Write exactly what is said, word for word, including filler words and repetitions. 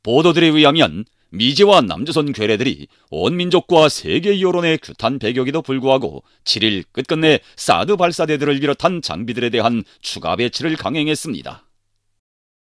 보도들에 의하면 미제와 남조선 괴뢰들이 온 민족과 세계 여론의 규탄 배격에도 불구하고 칠 일 끝끝내 사드 발사대들을 비롯한 장비들에 대한 추가 배치를 강행했습니다.